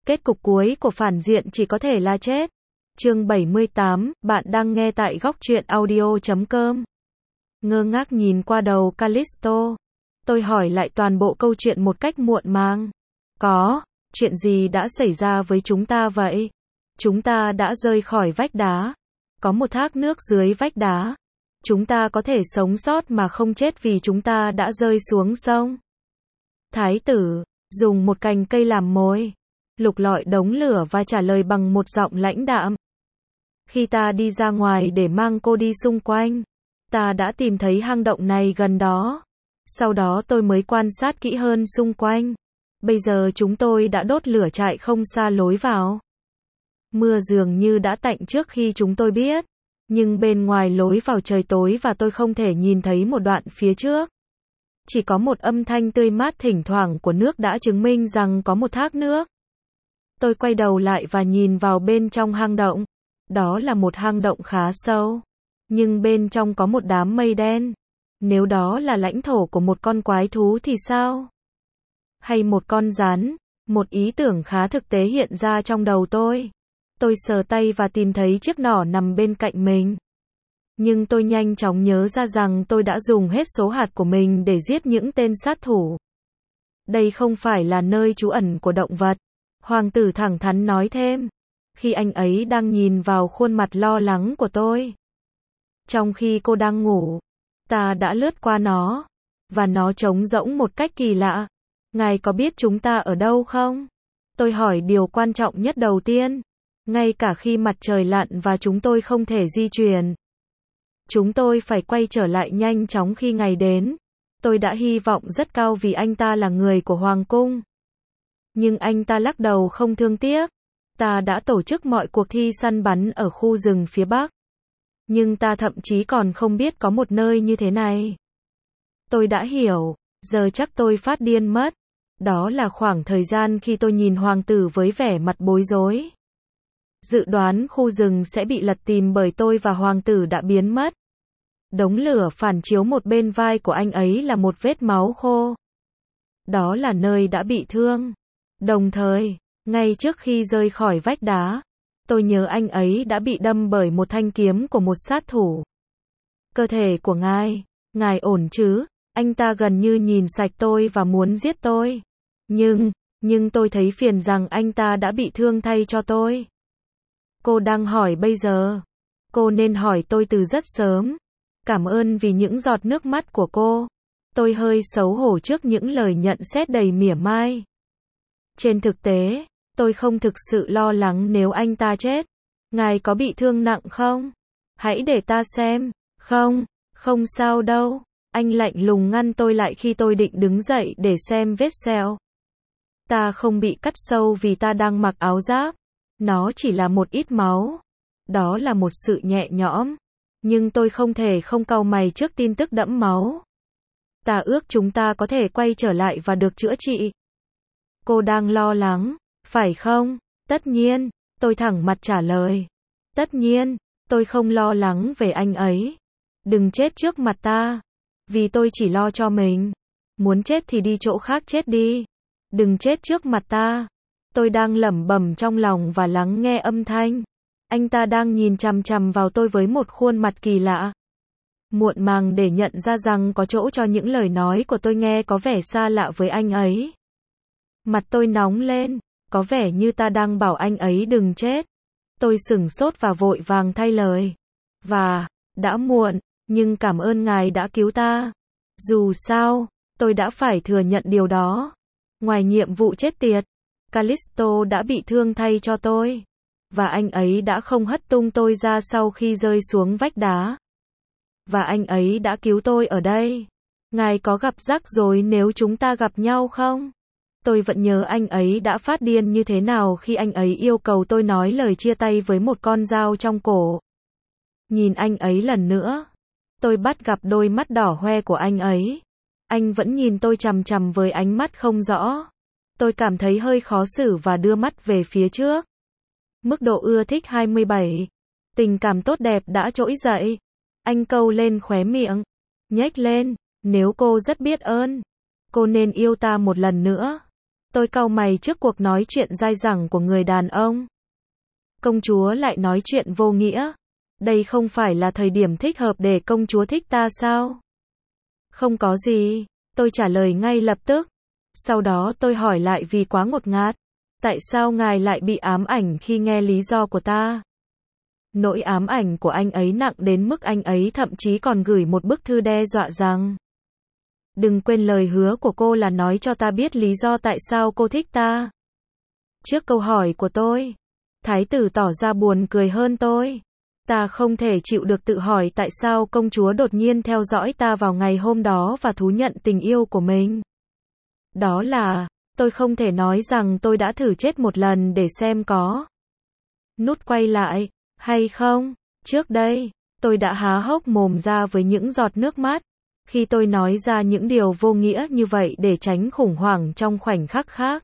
Kết cục cuối của phản diện chỉ có thể là chết. Chương 78, bạn đang nghe tại góc truyện audio.com. Ngơ ngác nhìn qua đầu Callisto. Tôi hỏi lại toàn bộ câu chuyện một cách muộn màng. Chuyện gì đã xảy ra với chúng ta vậy? Chúng ta đã rơi khỏi vách đá. Có một thác nước dưới vách đá. Chúng ta có thể sống sót mà không chết vì chúng ta đã rơi xuống sông. Thái tử dùng một cành cây làm mồi, lục lọi đống lửa và trả lời bằng một giọng lãnh đạm. Khi ta đi ra ngoài để mang cô đi xung quanh, ta đã tìm thấy hang động này gần đó. Sau đó tôi mới quan sát kỹ hơn xung quanh. Bây giờ chúng tôi đã đốt lửa trại không xa lối vào. Mưa dường như đã tạnh trước khi chúng tôi biết. Nhưng bên ngoài lối vào trời tối và tôi không thể nhìn thấy một đoạn phía trước. Chỉ có một âm thanh tươi mát thỉnh thoảng của nước đã chứng minh rằng có một thác nước. Tôi quay đầu lại và nhìn vào bên trong hang động. Đó là một hang động khá sâu. Nhưng bên trong có một đám mây đen. Nếu đó là lãnh thổ của một con quái thú thì sao? Hay một con rắn? Một ý tưởng khá thực tế hiện ra trong đầu tôi. Tôi sờ tay và tìm thấy chiếc nỏ nằm bên cạnh mình. Nhưng tôi nhanh chóng nhớ ra rằng tôi đã dùng hết số hạt của mình để giết những tên sát thủ. Đây không phải là nơi trú ẩn của động vật. Hoàng tử thẳng thắn nói thêm. Khi anh ấy đang nhìn vào khuôn mặt lo lắng của tôi. Trong khi cô đang ngủ, ta đã lướt qua nó. Và nó trống rỗng một cách kỳ lạ. Ngài có biết chúng ta ở đâu không? Tôi hỏi điều quan trọng nhất đầu tiên. Ngay cả khi mặt trời lặn và chúng tôi không thể di chuyển. Chúng tôi phải quay trở lại nhanh chóng khi ngày đến. Tôi đã hy vọng rất cao vì anh ta là người của Hoàng cung. Nhưng anh ta lắc đầu không thương tiếc. Ta đã tổ chức mọi cuộc thi săn bắn ở khu rừng phía Bắc. Nhưng ta thậm chí còn không biết có một nơi như thế này. Tôi đã hiểu, giờ chắc tôi phát điên mất. Đó là khoảng thời gian khi tôi nhìn hoàng tử với vẻ mặt bối rối. Dự đoán khu rừng sẽ bị lật tìm bởi tôi và hoàng tử đã biến mất. Đống lửa phản chiếu một bên vai của anh ấy là một vết máu khô. Đó là nơi đã bị thương. Đồng thời, ngay trước khi rơi khỏi vách đá, tôi nhớ anh ấy đã bị đâm bởi một thanh kiếm của một sát thủ. Cơ thể của ngài ổn chứ? Anh ta gần như nhìn sạch tôi và muốn giết tôi. Nhưng tôi thấy phiền rằng anh ta đã bị thương thay cho tôi. Cô đang hỏi bây giờ. Cô nên hỏi tôi từ rất sớm. Cảm ơn vì những giọt nước mắt của cô. Tôi hơi xấu hổ trước những lời nhận xét đầy mỉa mai. Trên thực tế, tôi không thực sự lo lắng nếu anh ta chết. Ngài có bị thương nặng không? Hãy để ta xem. Không sao đâu. Anh lạnh lùng ngăn tôi lại khi tôi định đứng dậy để xem vết sẹo. Ta không bị cắt sâu vì ta đang mặc áo giáp. Nó chỉ là một ít máu. Đó là một sự nhẹ nhõm. Nhưng tôi không thể không cau mày trước tin tức đẫm máu. Ta ước chúng ta có thể quay trở lại và được chữa trị. Cô đang lo lắng, phải không? Tất nhiên, tôi thẳng mặt trả lời. Tất nhiên, tôi không lo lắng về anh ấy. Đừng chết trước mặt ta. Vì tôi chỉ lo cho mình. Muốn chết thì đi chỗ khác chết đi. Đừng chết trước mặt ta. Tôi đang lẩm bẩm trong lòng và lắng nghe âm thanh. Anh ta đang nhìn chằm chằm vào tôi với một khuôn mặt kỳ lạ. Muộn màng để nhận ra rằng có chỗ cho những lời nói của tôi nghe có vẻ xa lạ với anh ấy. Mặt tôi nóng lên, có vẻ như ta đang bảo anh ấy đừng chết. Tôi sửng sốt và vội vàng thay lời. Và, đã muộn, nhưng cảm ơn ngài đã cứu ta. Dù sao, tôi đã phải thừa nhận điều đó. Ngoài nhiệm vụ chết tiệt, Callisto đã bị thương thay cho tôi. Và anh ấy đã không hất tung tôi ra sau khi rơi xuống vách đá. Và anh ấy đã cứu tôi ở đây. Ngài có gặp rắc rối nếu chúng ta gặp nhau không? Tôi vẫn nhớ anh ấy đã phát điên như thế nào khi anh ấy yêu cầu tôi nói lời chia tay với một con dao trong cổ. Nhìn anh ấy lần nữa. Tôi bắt gặp đôi mắt đỏ hoe của anh ấy. Anh vẫn nhìn tôi chằm chằm với ánh mắt không rõ. Tôi cảm thấy hơi khó xử và đưa mắt về phía trước. Mức độ ưa thích 27. Tình cảm tốt đẹp đã trỗi dậy. Anh câu lên khóe miệng. Nhếch lên. Nếu cô rất biết ơn, cô nên yêu ta một lần nữa. Tôi cau mày trước cuộc nói chuyện dai dẳng của người đàn ông. Công chúa lại nói chuyện vô nghĩa. Đây không phải là thời điểm thích hợp để công chúa thích ta sao? Không có gì, tôi trả lời ngay lập tức. Sau đó tôi hỏi lại vì quá ngột ngạt. Tại sao ngài lại bị ám ảnh khi nghe lý do của ta? Nỗi ám ảnh của anh ấy nặng đến mức anh ấy thậm chí còn gửi một bức thư đe dọa rằng: đừng quên lời hứa của cô là nói cho ta biết lý do tại sao cô thích ta. Trước câu hỏi của tôi, thái tử tỏ ra buồn cười hơn tôi. Ta không thể chịu được tự hỏi tại sao công chúa đột nhiên theo dõi ta vào ngày hôm đó và thú nhận tình yêu của mình. Đó là, tôi không thể nói rằng tôi đã thử chết một lần để xem có nút quay lại, hay không. Trước đây, tôi đã há hốc mồm ra với những giọt nước mắt, khi tôi nói ra những điều vô nghĩa như vậy để tránh khủng hoảng trong khoảnh khắc khác.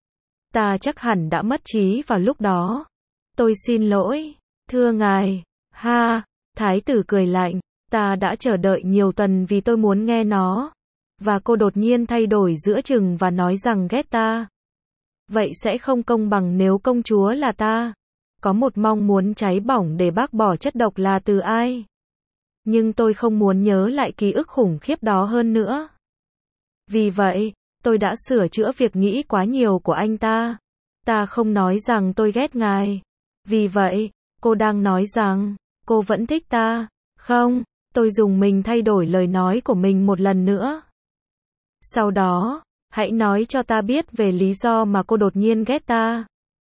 Ta chắc hẳn đã mất trí vào lúc đó. Tôi xin lỗi, thưa ngài. Ha, thái tử cười lạnh, ta đã chờ đợi nhiều tuần vì tôi muốn nghe nó. Và cô đột nhiên thay đổi giữa chừng và nói rằng ghét ta. Vậy sẽ không công bằng nếu công chúa là ta. Có một mong muốn cháy bỏng để bác bỏ chất độc là từ ai. Nhưng tôi không muốn nhớ lại ký ức khủng khiếp đó hơn nữa. Vì vậy, tôi đã sửa chữa việc nghĩ quá nhiều của anh ta. Ta không nói rằng tôi ghét ngài. Vì vậy, cô đang nói rằng cô vẫn thích ta. Không, tôi dùng mình thay đổi lời nói của mình một lần nữa. Sau đó, hãy nói cho ta biết về lý do mà cô đột nhiên ghét ta.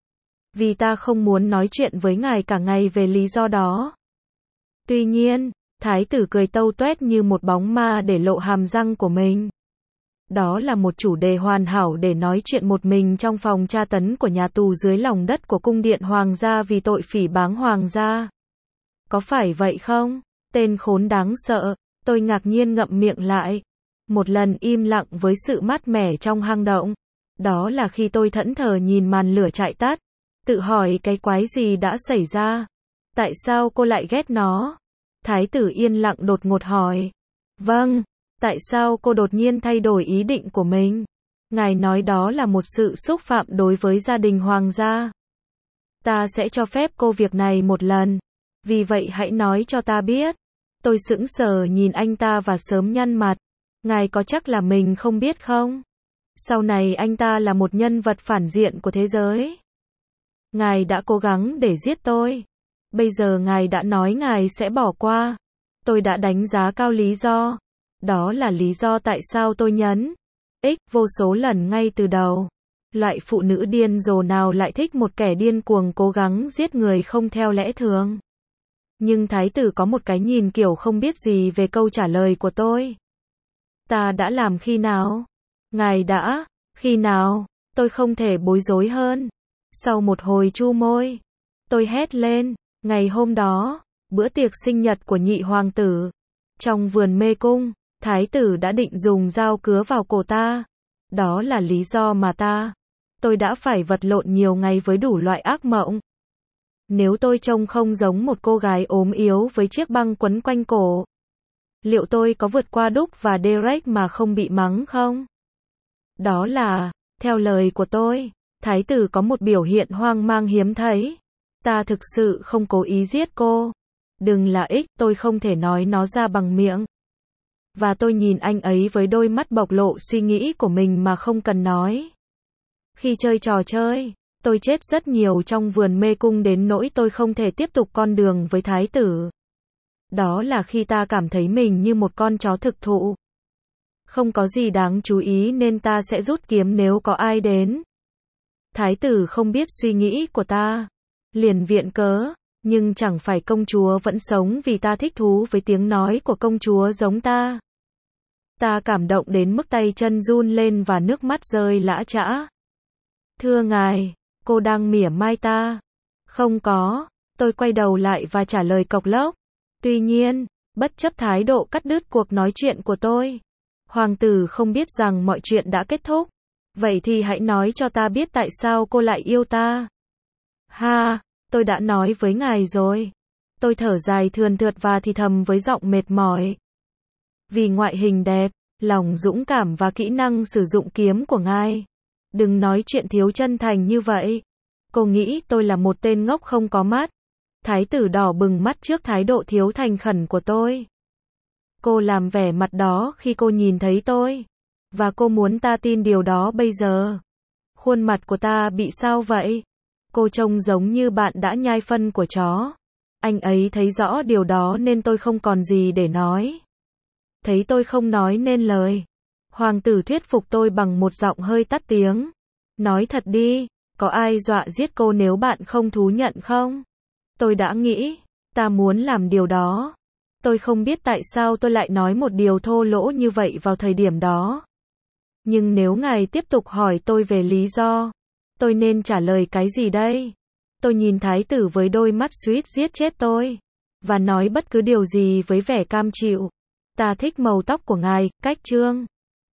Vì ta không muốn nói chuyện với ngài cả ngày về lý do đó. Tuy nhiên, thái tử cười tâu tuét như một bóng ma để lộ hàm răng của mình. Đó là một chủ đề hoàn hảo để nói chuyện một mình trong phòng tra tấn của nhà tù dưới lòng đất của cung điện hoàng gia vì tội phỉ báng hoàng gia. Có phải vậy không? Tên khốn đáng sợ, tôi ngạc nhiên ngậm miệng lại. Một lần im lặng với sự mát mẻ trong hang động. Đó là khi tôi thẫn thờ nhìn màn lửa chạy tắt. Tự hỏi cái quái gì đã xảy ra? Tại sao cô lại ghét nó? Thái tử yên lặng đột ngột hỏi. Vâng, tại sao cô đột nhiên thay đổi ý định của mình? Ngài nói đó là một sự xúc phạm đối với gia đình hoàng gia. Ta sẽ cho phép cô việc này một lần. Vì vậy hãy nói cho ta biết. Tôi sững sờ nhìn anh ta và sớm nhăn mặt. Ngài có chắc là mình không biết không? Sau này anh ta là một nhân vật phản diện của thế giới. Ngài đã cố gắng để giết tôi. Bây giờ ngài đã nói ngài sẽ bỏ qua. Tôi đã đánh giá cao lý do. Đó là lý do tại sao tôi nhấn vô số lần ngay từ đầu. Loại phụ nữ điên rồ nào lại thích một kẻ điên cuồng cố gắng giết người không theo lẽ thường. Nhưng thái tử có một cái nhìn kiểu không biết gì về câu trả lời của tôi. Ta đã làm khi nào? Ngài đã, khi nào? Tôi không thể bối rối hơn. Sau một hồi chu môi, tôi hét lên, ngày hôm đó, bữa tiệc sinh nhật của nhị hoàng tử. Trong vườn mê cung, thái tử đã định dùng dao cứa vào cổ ta. Đó là lý do mà tôi đã phải vật lộn nhiều ngày với đủ loại ác mộng. Nếu tôi trông không giống một cô gái ốm yếu với chiếc băng quấn quanh cổ, liệu tôi có vượt qua Đúc và Derek mà không bị mắng không? Đó là, theo lời của tôi, thái tử có một biểu hiện hoang mang hiếm thấy. Ta thực sự không cố ý giết cô. Đừng là tôi không thể nói nó ra bằng miệng. Và tôi nhìn anh ấy với đôi mắt bộc lộ suy nghĩ của mình mà không cần nói. Khi chơi trò chơi, tôi chết rất nhiều trong vườn mê cung đến nỗi tôi không thể tiếp tục con đường với thái tử. Đó là khi ta cảm thấy mình như một con chó thực thụ. Không có gì đáng chú ý nên ta sẽ rút kiếm nếu có ai đến. Thái tử không biết suy nghĩ của ta. Liền viện cớ, nhưng chẳng phải công chúa vẫn sống vì ta thích thú với tiếng nói của công chúa giống ta. Ta cảm động đến mức tay chân run lên và nước mắt rơi lã chã. Thưa ngài, cô đang mỉa mai ta. Không có, tôi quay đầu lại và trả lời cộc lốc. Tuy nhiên, bất chấp thái độ cắt đứt cuộc nói chuyện của tôi, hoàng tử không biết rằng mọi chuyện đã kết thúc. Vậy thì hãy nói cho ta biết tại sao cô lại yêu ta. Ha, tôi đã nói với ngài rồi. Tôi thở dài thườn thượt và thì thầm với giọng mệt mỏi. Vì ngoại hình đẹp, lòng dũng cảm và kỹ năng sử dụng kiếm của ngài. Đừng nói chuyện thiếu chân thành như vậy. Cô nghĩ tôi là một tên ngốc không có mắt. Thái tử đỏ bừng mắt trước thái độ thiếu thành khẩn của tôi. Cô làm vẻ mặt đó khi cô nhìn thấy tôi. Và cô muốn ta tin điều đó bây giờ. Khuôn mặt của ta bị sao vậy? Cô trông giống như bạn đã nhai phân của chó. Anh ấy thấy rõ điều đó nên tôi không còn gì để nói. Thấy tôi không nói nên lời. Hoàng tử thuyết phục tôi bằng một giọng hơi tắt tiếng. Nói thật đi, có ai dọa giết cô nếu bạn không thú nhận không? Tôi đã nghĩ, ta muốn làm điều đó. Tôi không biết tại sao tôi lại nói một điều thô lỗ như vậy vào thời điểm đó. Nhưng nếu ngài tiếp tục hỏi tôi về lý do, tôi nên trả lời cái gì đây? Tôi nhìn thái tử với đôi mắt suýt giết chết tôi. Và nói bất cứ điều gì với vẻ cam chịu. Ta thích màu tóc của ngài, cách trương.